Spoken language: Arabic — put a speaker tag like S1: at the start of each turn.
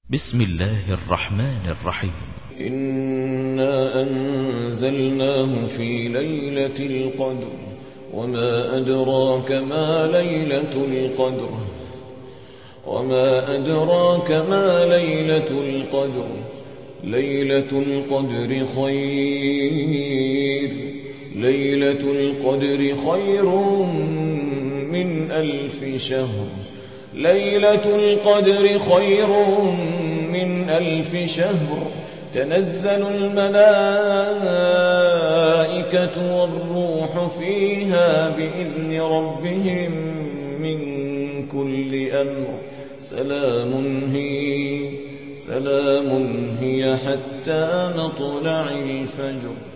S1: بسم الله الرحمن الرحيم.
S2: إنا أنزلناه في ليلة القدر وما أدراك ما ليلة القدر ليلة القدر ليلة القدر خير من ألف شهر تنزل الملائكة والروح فيها بإذن ربهم من كل أمر سلام هي حتى مطلع الفجر.